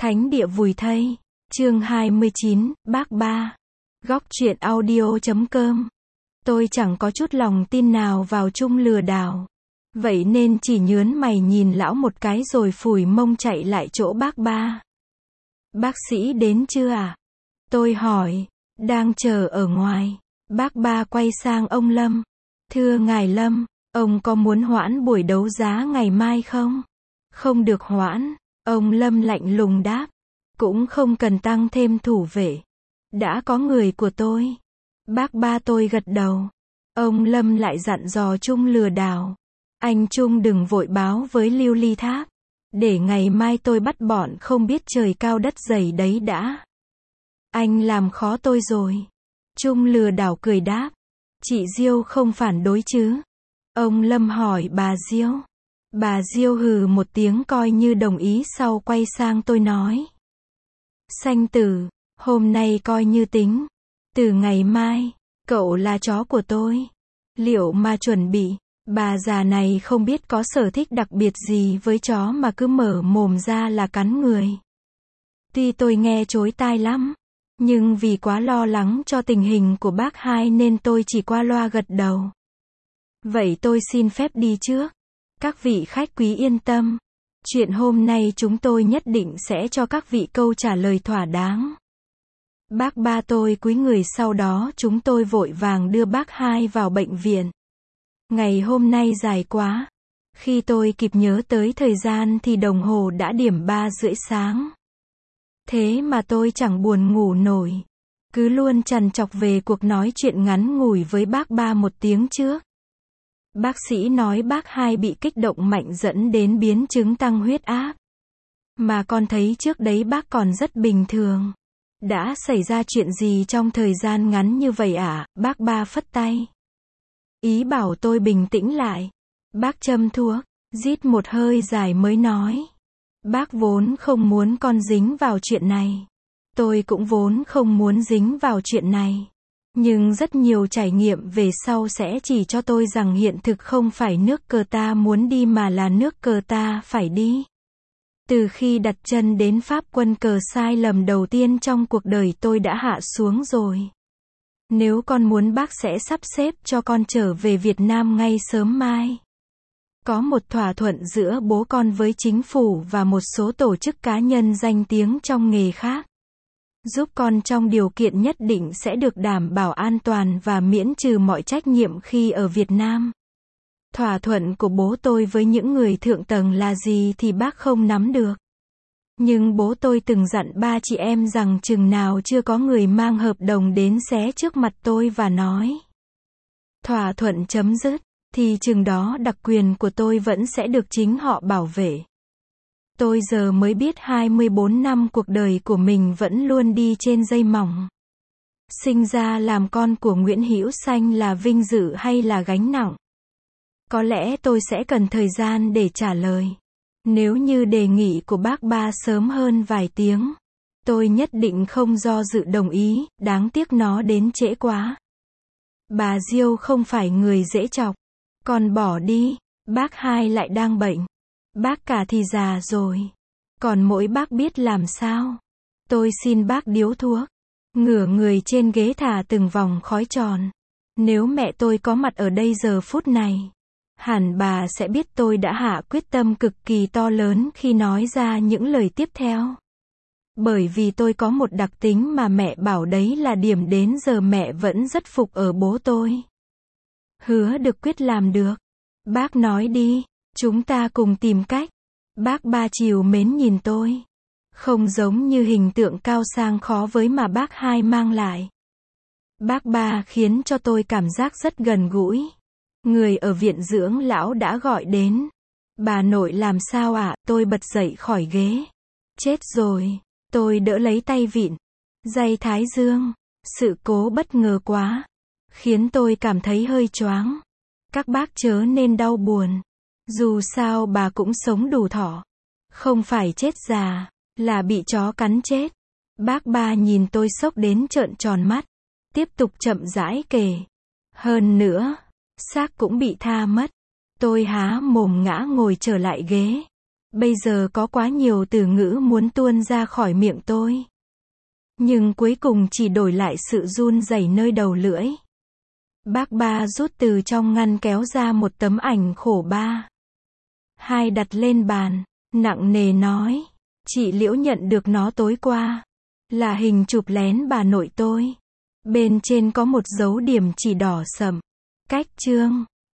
Thánh địa vùi thây. Chương 29, bác ba. Góc truyện audio.com. Tôi chẳng có chút lòng tin nào vào Trung lừa đảo. Vậy nên chỉ nhớn mày nhìn lão một cái rồi phủi mông chạy lại chỗ bác ba. Bác sĩ đến chưa à? Tôi hỏi. Đang chờ ở ngoài. Bác ba quay sang ông Lâm. Thưa ngài Lâm, ông có muốn hoãn buổi đấu giá ngày mai không? Không được hoãn. Ông Lâm lạnh lùng đáp. Cũng không cần tăng thêm thủ vệ. Đã có người của tôi. Bác ba tôi gật đầu. Ông Lâm lại dặn dò Trung lừa đảo. Anh Trung đừng vội báo với Lưu Ly Tháp. Để ngày mai tôi bắt bọn không biết trời cao đất dày đấy đã. Anh làm khó tôi rồi. Trung lừa đảo cười đáp. Chị Diêu không phản đối chứ? Ông Lâm hỏi bà Diêu. Bà Diêu hừ một tiếng coi như đồng ý, sau quay sang tôi nói. Sanh tử, hôm nay coi như tính. Từ ngày mai, cậu là chó của tôi. Liệu mà chuẩn bị, bà già này không biết có sở thích đặc biệt gì với chó mà cứ mở mồm ra là cắn người. Tuy tôi nghe chối tai lắm, nhưng vì quá lo lắng cho tình hình của bác hai nên tôi chỉ qua loa gật đầu. Vậy tôi xin phép đi trước. Các vị khách quý yên tâm. Chuyện hôm nay chúng tôi nhất định sẽ cho các vị câu trả lời thỏa đáng. Bác ba tôi cúi người, sau đó chúng tôi vội vàng đưa bác hai vào bệnh viện. Ngày hôm nay dài quá. Khi tôi kịp nhớ tới thời gian thì đồng hồ đã điểm 3:30 sáng. Thế mà tôi chẳng buồn ngủ nổi. Cứ luôn trằn trọc về cuộc nói chuyện ngắn ngủi với bác ba một tiếng trước. Bác sĩ nói bác hai bị kích động mạnh dẫn đến biến chứng tăng huyết áp. Mà con thấy trước đấy bác còn rất bình thường. Đã xảy ra chuyện gì trong thời gian ngắn như vậy à? Bác ba phất tay. Ý bảo tôi bình tĩnh lại. Bác châm thuốc, rít một hơi dài mới nói. Bác vốn không muốn con dính vào chuyện này. Tôi cũng vốn không muốn dính vào chuyện này. Nhưng rất nhiều trải nghiệm về sau sẽ chỉ cho tôi rằng hiện thực không phải nước cờ ta muốn đi mà là nước cờ ta phải đi. Từ khi đặt chân đến Pháp, quân cờ sai lầm đầu tiên trong cuộc đời tôi đã hạ xuống rồi. Nếu con muốn, bác sẽ sắp xếp cho con trở về Việt Nam ngay sớm mai. Có một thỏa thuận giữa bố con với chính phủ và một số tổ chức cá nhân danh tiếng trong nghề khác. Giúp con trong điều kiện nhất định sẽ được đảm bảo an toàn và miễn trừ mọi trách nhiệm khi ở Việt Nam. Thỏa thuận của bố tôi với những người thượng tầng là gì thì bác không nắm được. Nhưng bố tôi từng dặn ba chị em rằng chừng nào chưa có người mang hợp đồng đến xé trước mặt tôi và nói. Thỏa thuận chấm dứt, thì chừng đó đặc quyền của tôi vẫn sẽ được chính họ bảo vệ. Tôi giờ mới biết 24 năm cuộc đời của mình vẫn luôn đi trên dây mỏng. Sinh ra làm con của Nguyễn Hữu Xanh là vinh dự hay là gánh nặng? Có lẽ tôi sẽ cần thời gian để trả lời. Nếu như đề nghị của bác ba sớm hơn vài tiếng, tôi nhất định không do dự đồng ý, đáng tiếc nó đến trễ quá. Bà Diêu không phải người dễ chọc. Con bỏ đi, bác hai lại đang bệnh. Bác cả thì già rồi. Còn mỗi bác biết làm sao. Tôi xin bác điếu thuốc. Ngửa người trên ghế thả từng vòng khói tròn. Nếu mẹ tôi có mặt ở đây giờ phút này, hẳn bà sẽ biết tôi đã hạ quyết tâm cực kỳ to lớn khi nói ra những lời tiếp theo. Bởi vì tôi có một đặc tính mà mẹ bảo đấy là điểm đến giờ mẹ vẫn rất phục ở bố tôi. Hứa được quyết làm được. Bác nói đi, chúng ta cùng tìm cách. Bác ba trìu mến nhìn tôi. Không giống như hình tượng cao sang khó với mà bác hai mang lại. Bác ba khiến cho tôi cảm giác rất gần gũi. Người ở viện dưỡng lão đã gọi đến. Bà nội làm sao ạ? Tôi bật dậy khỏi ghế. Chết rồi. Tôi đỡ lấy tay vịn. Dây thái dương. Sự cố bất ngờ quá. Khiến tôi cảm thấy hơi choáng. Các bác chớ nên đau buồn. Dù sao bà cũng sống đủ thọ. Không phải chết già, là bị chó cắn chết. Bác ba nhìn tôi sốc đến trợn tròn mắt. Tiếp tục chậm rãi kể. Hơn nữa, xác cũng bị tha mất. Tôi há mồm ngã ngồi trở lại ghế. Bây giờ có quá nhiều từ ngữ muốn tuôn ra khỏi miệng tôi. Nhưng cuối cùng chỉ đổi lại sự run rẩy nơi đầu lưỡi. Bác Ba rút từ trong ngăn kéo ra một tấm ảnh khổ ba. Hai đặt lên bàn, nặng nề nói. Chị Liễu nhận được nó tối qua. Là hình chụp lén bà nội tôi. Bên trên có một dấu điểm chỉ đỏ sậm. Cách chương.